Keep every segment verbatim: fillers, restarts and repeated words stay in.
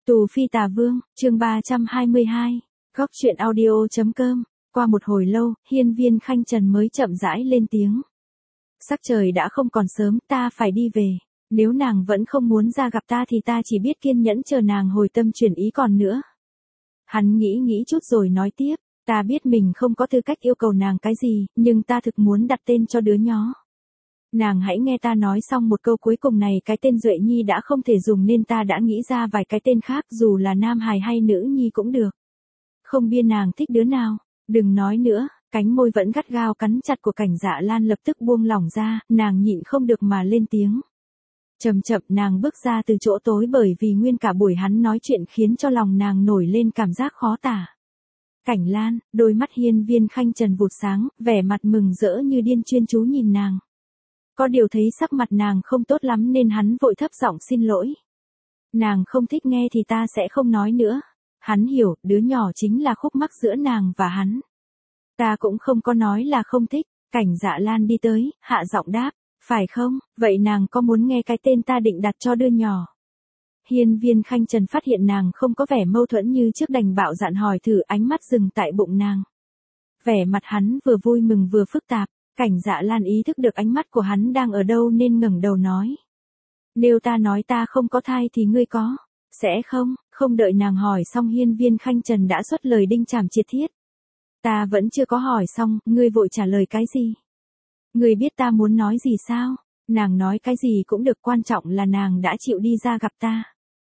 Tù Phi Tà Vương, chương ba trăm hai mươi hai, góc truyện audio.com, qua một hồi lâu, Hiên Viên Khanh Trần mới chậm rãi lên tiếng. Sắc trời đã không còn sớm, ta phải đi về, nếu nàng vẫn không muốn ra gặp ta thì ta chỉ biết kiên nhẫn chờ nàng hồi tâm chuyển ý còn nữa. Hắn nghĩ nghĩ chút rồi nói tiếp, ta biết mình không có tư cách yêu cầu nàng cái gì, nhưng ta thực muốn đặt tên cho đứa nhỏ. Nàng hãy nghe ta nói xong một câu cuối cùng này, cái tên Duệ Nhi đã không thể dùng nên ta đã nghĩ ra vài cái tên khác, dù là nam hài hay nữ nhi cũng được. Không biết nàng thích đứa nào, đừng nói nữa, cánh môi vẫn gắt gao cắn chặt của Cảnh Dạ Lan lập tức buông lỏng ra, nàng nhịn không được mà lên tiếng. Chậm chậm nàng bước ra từ chỗ tối, bởi vì nguyên cả buổi hắn nói chuyện khiến cho lòng nàng nổi lên cảm giác khó tả. Cảnh Lan, đôi mắt Hiên Viên Khanh Trần vụt sáng, vẻ mặt mừng rỡ như điên chuyên chú nhìn nàng. Có điều thấy sắc mặt nàng không tốt lắm nên hắn vội thấp giọng xin lỗi. Nàng không thích nghe thì ta sẽ không nói nữa. Hắn hiểu, đứa nhỏ chính là khúc mắc giữa nàng và hắn. Ta cũng không có nói là không thích. Cảnh Dạ Lan đi tới, hạ giọng đáp, phải không, vậy nàng có muốn nghe cái tên ta định đặt cho đứa nhỏ? Hiên Viên Khanh Trần phát hiện nàng không có vẻ mâu thuẫn như trước, đành bạo dạn hỏi thử, ánh mắt dừng tại bụng nàng. Vẻ mặt hắn vừa vui mừng vừa phức tạp. Cảnh Dạ Lan ý thức được ánh mắt của hắn đang ở đâu nên ngẩng đầu nói. Nếu ta nói ta không có thai thì ngươi có, sẽ không? Không đợi nàng hỏi xong, Hiên Viên Khanh Trần đã xuất lời đinh chảm triệt thiết. Ta vẫn chưa có hỏi xong, ngươi vội trả lời cái gì? Ngươi biết ta muốn nói gì sao? Nàng nói cái gì cũng được, quan trọng là nàng đã chịu đi ra gặp ta.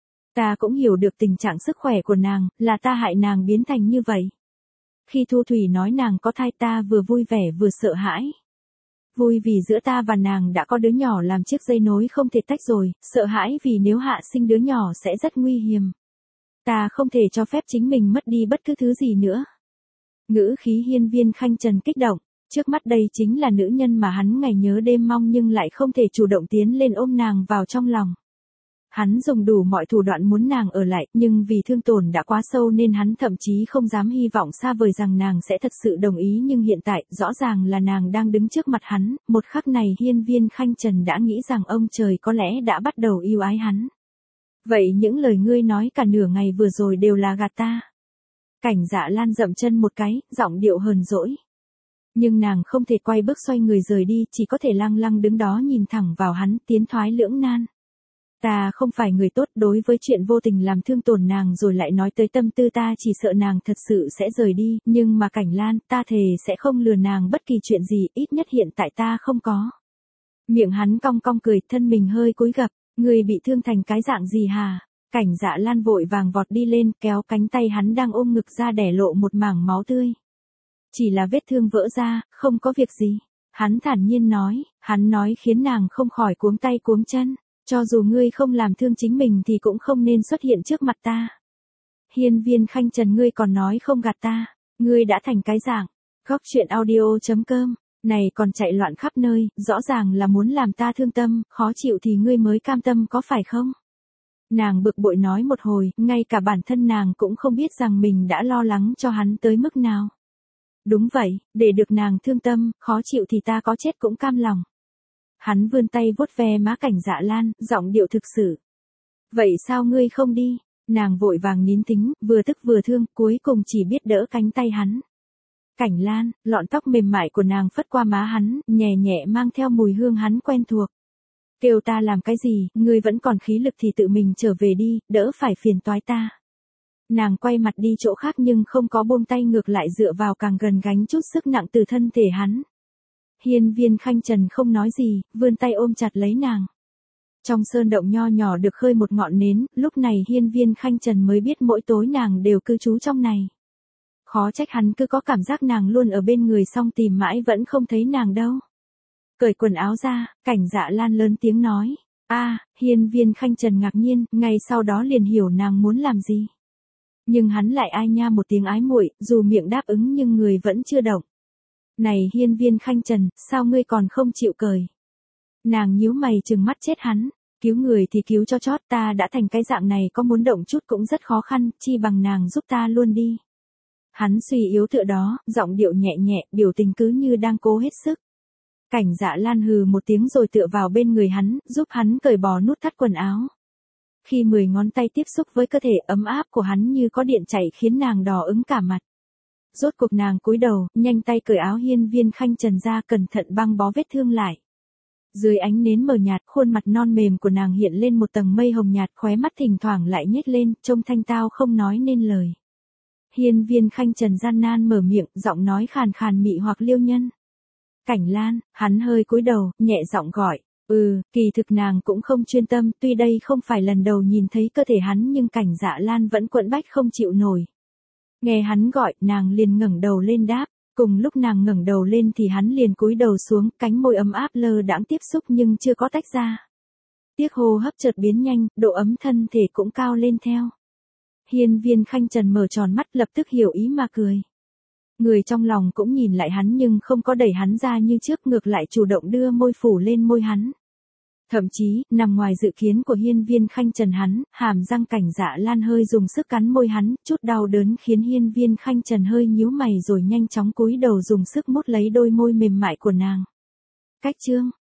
Ta cũng hiểu được tình trạng sức khỏe của nàng, là ta hại nàng biến thành như vậy. Khi Thu Thủy nói nàng có thai, ta vừa vui vẻ vừa sợ hãi. Vui vì giữa ta và nàng đã có đứa nhỏ làm chiếc dây nối không thể tách rồi, sợ hãi vì nếu hạ sinh đứa nhỏ sẽ rất nguy hiểm. Ta không thể cho phép chính mình mất đi bất cứ thứ gì nữa. Ngữ khí Hiên Viên Khanh Trần kích động, trước mắt đây chính là nữ nhân mà hắn ngày nhớ đêm mong nhưng lại không thể chủ động tiến lên ôm nàng vào trong lòng. Hắn dùng đủ mọi thủ đoạn muốn nàng ở lại, nhưng vì thương tổn đã quá sâu nên hắn thậm chí không dám hy vọng xa vời rằng nàng sẽ thật sự đồng ý, nhưng hiện tại, rõ ràng là nàng đang đứng trước mặt hắn, một khắc này Hiên Viên Khanh Trần đã nghĩ rằng ông trời có lẽ đã bắt đầu yêu ái hắn. Vậy những lời ngươi nói cả nửa ngày vừa rồi đều là gạt ta. Cảnh Dạ Lan dậm chân một cái, giọng điệu hờn dỗi. Nhưng nàng không thể quay bước xoay người rời đi, chỉ có thể lăng lăng đứng đó nhìn thẳng vào hắn, tiến thoái lưỡng nan. Ta không phải người tốt, đối với chuyện vô tình làm thương tổn nàng rồi lại nói tới tâm tư ta chỉ sợ nàng thật sự sẽ rời đi, nhưng mà Cảnh Lan, ta thề sẽ không lừa nàng bất kỳ chuyện gì, ít nhất hiện tại ta không có. Miệng hắn cong cong cười, thân mình hơi cúi gập, người bị thương thành cái dạng gì hả? Cảnh Dạ Lan vội vàng vọt đi lên, kéo cánh tay hắn đang ôm ngực ra để lộ một mảng máu tươi. Chỉ là vết thương vỡ ra, không có việc gì. Hắn thản nhiên nói, hắn nói khiến nàng không khỏi cuống tay cuống chân. Cho dù ngươi không làm thương chính mình thì cũng không nên xuất hiện trước mặt ta. Hiên Viên Khanh Trần, ngươi còn nói không gạt ta, ngươi đã thành cái dạng. Góc truyện audio.com, này còn chạy loạn khắp nơi, rõ ràng là muốn làm ta thương tâm, khó chịu thì ngươi mới cam tâm có phải không? Nàng bực bội nói một hồi, ngay cả bản thân nàng cũng không biết rằng mình đã lo lắng cho hắn tới mức nào. Đúng vậy, để được nàng thương tâm, khó chịu thì ta có chết cũng cam lòng. Hắn vươn tay vuốt ve má Cảnh Dạ Lan, giọng điệu thực sự. Vậy sao ngươi không đi? Nàng vội vàng nín thính, vừa tức vừa thương, cuối cùng chỉ biết đỡ cánh tay hắn. Cảnh Lan, lọn tóc mềm mại của nàng phất qua má hắn, nhẹ nhẹ mang theo mùi hương hắn quen thuộc. Kêu ta làm cái gì, ngươi vẫn còn khí lực thì tự mình trở về đi, đỡ phải phiền toái ta. Nàng quay mặt đi chỗ khác nhưng không có buông tay, ngược lại dựa vào càng gần gánh chút sức nặng từ thân thể hắn. Hiên Viên Khanh Trần không nói gì, vươn tay ôm chặt lấy nàng. Trong sơn động nho nhỏ được khơi một ngọn nến, lúc này Hiên Viên Khanh Trần mới biết mỗi tối nàng đều cư trú trong này. Khó trách hắn cứ có cảm giác nàng luôn ở bên người, song tìm mãi vẫn không thấy nàng đâu. Cởi quần áo ra, Cảnh Dạ Lan lớn tiếng nói. A, à, Hiên Viên Khanh Trần ngạc nhiên, ngay sau đó liền hiểu nàng muốn làm gì. Nhưng hắn lại ai nha một tiếng ái muội, dù miệng đáp ứng nhưng người vẫn chưa động. Này Hiên Viên Khanh Trần, sao ngươi còn không chịu cởi? Nàng nhíu mày trừng mắt chết hắn, cứu người thì cứu cho chót, ta đã thành cái dạng này có muốn động chút cũng rất khó khăn, chi bằng nàng giúp ta luôn đi. Hắn suy yếu tựa đó, giọng điệu nhẹ nhẹ, biểu tình cứ như đang cố hết sức. Cảnh Dạ Lan hừ một tiếng rồi tựa vào bên người hắn, giúp hắn cởi bỏ nút thắt quần áo. Khi mười ngón tay tiếp xúc với cơ thể ấm áp của hắn như có điện chạy khiến nàng đỏ ửng cả mặt. Rốt cuộc nàng cúi đầu, nhanh tay cởi áo Hiên Viên Khanh Trần ra, cẩn thận băng bó vết thương lại. Dưới ánh nến mờ nhạt, khuôn mặt non mềm của nàng hiện lên một tầng mây hồng nhạt, khóe mắt thỉnh thoảng lại nhếch lên, trông thanh tao không nói nên lời. Hiên Viên Khanh Trần gian nan mở miệng, giọng nói khàn khàn mị hoặc Liêu Nhân. Cảnh Lan, hắn hơi cúi đầu, nhẹ giọng gọi. Ừ, kỳ thực nàng cũng không chuyên tâm, tuy đây không phải lần đầu nhìn thấy cơ thể hắn nhưng Cảnh Dạ Lan vẫn quẫn bách không chịu nổi. Nghe hắn gọi, nàng liền ngẩng đầu lên đáp. Cùng lúc nàng ngẩng đầu lên thì hắn liền cúi đầu xuống, cánh môi ấm áp lơ đãng tiếp xúc nhưng chưa có tách ra. Tiếc hô hấp chợt biến nhanh, độ ấm thân thể cũng cao lên theo. Hiên Viên Khanh Trần mở tròn mắt, lập tức hiểu ý mà cười. Người trong lòng cũng nhìn lại hắn nhưng không có đẩy hắn ra như trước, ngược lại chủ động đưa môi phủ lên môi hắn. Thậm chí, nằm ngoài dự kiến của Hiên Viên Khanh Trần hắn, hàm răng Cảnh Dạ Lan hơi dùng sức cắn môi hắn, chút đau đớn khiến Hiên Viên Khanh Trần hơi nhíu mày rồi nhanh chóng cúi đầu dùng sức mút lấy đôi môi mềm mại của nàng. Cách chương